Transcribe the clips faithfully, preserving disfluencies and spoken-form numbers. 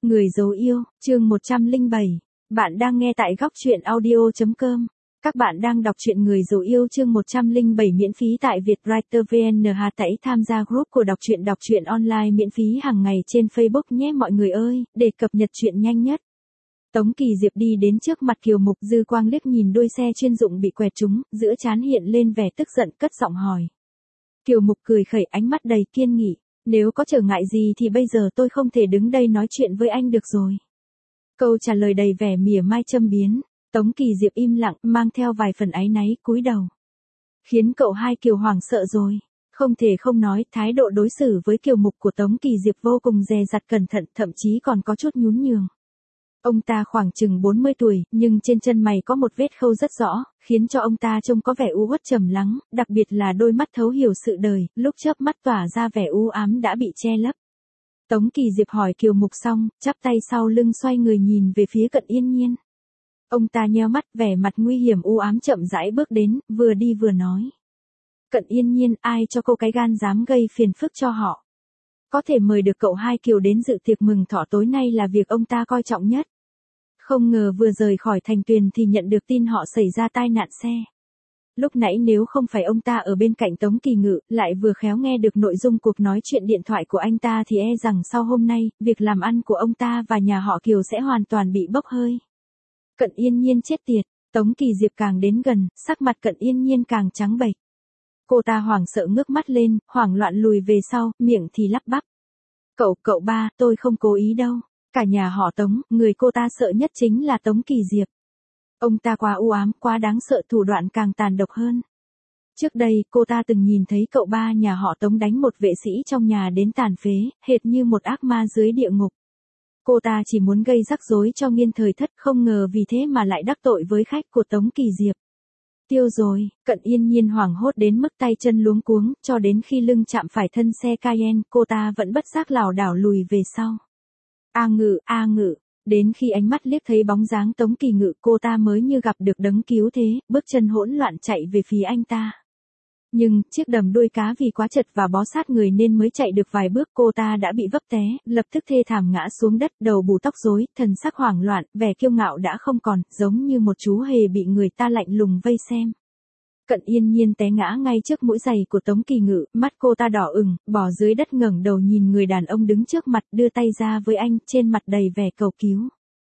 Người dấu yêu, chương một trăm lẻ bảy. Bạn đang nghe tại góc truyện audio chấm com. Các bạn đang đọc truyện Người dấu yêu chương một trăm lẻ bảy miễn phí tại Vietwriter vê en. Hãy tham gia group của đọc truyện đọc truyện online miễn phí hàng ngày trên Facebook nhé mọi người ơi, để cập nhật truyện nhanh nhất. Tống Kỳ Diệp đi đến trước mặt Kiều Mục, dư quang liếc nhìn đôi xe chuyên dụng bị quẹt trúng, giữa trán hiện lên vẻ tức giận, cất giọng hỏi. Kiều Mục cười khẩy, ánh mắt đầy kiên nghị. Nếu có trở ngại gì thì bây giờ tôi không thể đứng đây nói chuyện với anh được rồi. Câu trả lời đầy vẻ mỉa mai châm biếm. Tống Kỳ Diệp im lặng, mang theo vài phần áy náy, cúi đầu. Khiến cậu hai Kiều hoảng sợ rồi. Không thể không nói, thái độ đối xử với Kiều Mục của Tống Kỳ Diệp vô cùng dè dặt cẩn thận, thậm chí còn có chút nhún nhường. Ông ta khoảng chừng bốn mươi tuổi, nhưng trên chân mày có một vết khâu rất rõ, khiến cho ông ta trông có vẻ u uất trầm lắng, đặc biệt là đôi mắt thấu hiểu sự đời, lúc chớp mắt tỏa ra vẻ u ám đã bị che lấp. Tống Kỳ Diệp hỏi Kiều Mục xong, chắp tay sau lưng xoay người nhìn về phía Cận Yên Nhiên. Ông ta nheo mắt, vẻ mặt nguy hiểm u ám chậm rãi bước đến, vừa đi vừa nói. Cận Yên Nhiên, ai cho cô cái gan dám gây phiền phức cho họ? Có thể mời được cậu hai Kiều đến dự tiệc mừng thọ tối nay là việc ông ta coi trọng nhất. Không ngờ vừa rời khỏi thành Tuyền thì nhận được tin họ xảy ra tai nạn xe. Lúc nãy nếu không phải ông ta ở bên cạnh Tống Kỳ Ngự, lại vừa khéo nghe được nội dung cuộc nói chuyện điện thoại của anh ta thì e rằng sau hôm nay, việc làm ăn của ông ta và nhà họ Kiều sẽ hoàn toàn bị bốc hơi. Cận Yên Nhiên chết tiệt, Tống Kỳ Diệp càng đến gần, sắc mặt Cận Yên Nhiên càng trắng bệch. Cô ta hoảng sợ ngước mắt lên, hoảng loạn lùi về sau, miệng thì lắp bắp. Cậu, cậu ba, tôi không cố ý đâu. Cả nhà họ Tống, người cô ta sợ nhất chính là Tống Kỳ Diệp. Ông ta quá u ám, quá đáng sợ, thủ đoạn càng tàn độc hơn. Trước đây, cô ta từng nhìn thấy cậu ba nhà họ Tống đánh một vệ sĩ trong nhà đến tàn phế, hệt như một ác ma dưới địa ngục. Cô ta chỉ muốn gây rắc rối cho Nghiên Thời Thất, không ngờ vì thế mà lại đắc tội với khách của Tống Kỳ Diệp. Tiêu rồi, Cận Yên Nhiên hoảng hốt đến mức tay chân luống cuống, cho đến khi lưng chạm phải thân xe Cayenne, cô ta vẫn bất giác lảo đảo lùi về sau. A Ngự, A Ngự, đến khi ánh mắt liếc thấy bóng dáng Tống Kỳ Ngự, cô ta mới như gặp được đấng cứu thế, bước chân hỗn loạn chạy về phía anh ta. Nhưng, chiếc đầm đuôi cá vì quá chật và bó sát người nên mới chạy được vài bước, cô ta đã bị vấp té, lập tức thê thảm ngã xuống đất, đầu bù tóc rối, thần sắc hoảng loạn, vẻ kiêu ngạo đã không còn, giống như một chú hề bị người ta lạnh lùng vây xem. Cận Yên Nhiên té ngã ngay trước mũi giày của Tống Kỳ Ngự, mắt cô ta đỏ ửng, bò dưới đất ngẩng đầu nhìn người đàn ông đứng trước mặt, đưa tay ra với anh, trên mặt đầy vẻ cầu cứu.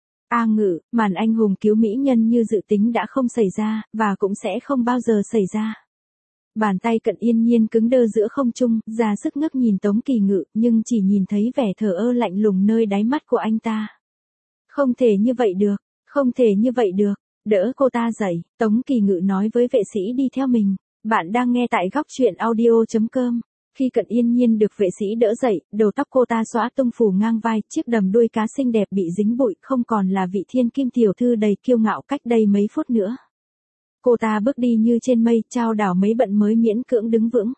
A Ngự, màn anh hùng cứu mỹ nhân như dự tính đã không xảy ra, và cũng sẽ không bao giờ xảy ra. Bàn tay Cận Yên Nhiên cứng đơ giữa không trung, ra sức ngước nhìn Tống Kỳ Ngự, nhưng chỉ nhìn thấy vẻ thờ ơ lạnh lùng nơi đáy mắt của anh ta. Không thể như vậy được, không thể như vậy được. Đỡ cô ta dậy, Tống Kỳ Ngự nói với vệ sĩ đi theo mình. Bạn đang nghe tại góc truyện audio chấm com. Khi Cận Yên Nhiên được vệ sĩ đỡ dậy, đầu tóc cô ta xõa tung phủ ngang vai, chiếc đầm đuôi cá xinh đẹp bị dính bụi, không còn là vị thiên kim tiểu thư đầy kiêu ngạo cách đây mấy phút nữa. Cô ta bước đi như trên mây, trao đảo mấy bận mới miễn cưỡng đứng vững.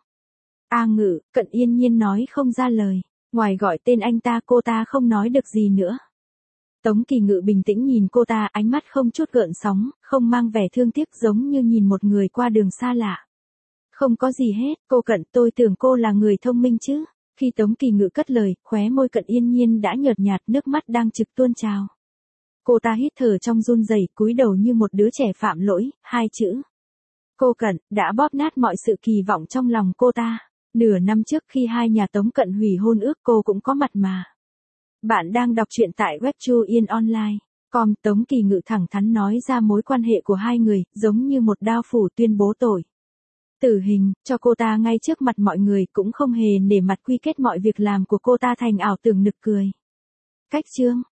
A Ngự, Cận Yên Nhiên nói không ra lời. Ngoài gọi tên anh ta, cô ta không nói được gì nữa. Tống Kỳ Ngự bình tĩnh nhìn cô ta, ánh mắt không chút gợn sóng, không mang vẻ thương tiếc, giống như nhìn một người qua đường xa lạ. Không có gì hết, cô Cận, tôi tưởng cô là người thông minh chứ. Khi Tống Kỳ Ngự cất lời, khóe môi Cận Yên Nhiên đã nhợt nhạt, nước mắt đang trực tuôn trào. Cô ta hít thở trong run rẩy, cúi đầu như một đứa trẻ phạm lỗi, hai chữ. Cô Cận, đã bóp nát mọi sự kỳ vọng trong lòng cô ta. Nửa năm trước khi hai nhà Tống Cận hủy hôn ước, cô cũng có mặt mà. Bạn đang đọc truyện tại web chu yên online chấm com. Tống Kỳ Ngự thẳng thắn nói ra mối quan hệ của hai người, giống như một đao phủ tuyên bố tội tử hình cho cô ta ngay trước mặt mọi người, cũng không hề nể mặt quy kết mọi việc làm của cô ta thành ảo tưởng nực cười. Cách chương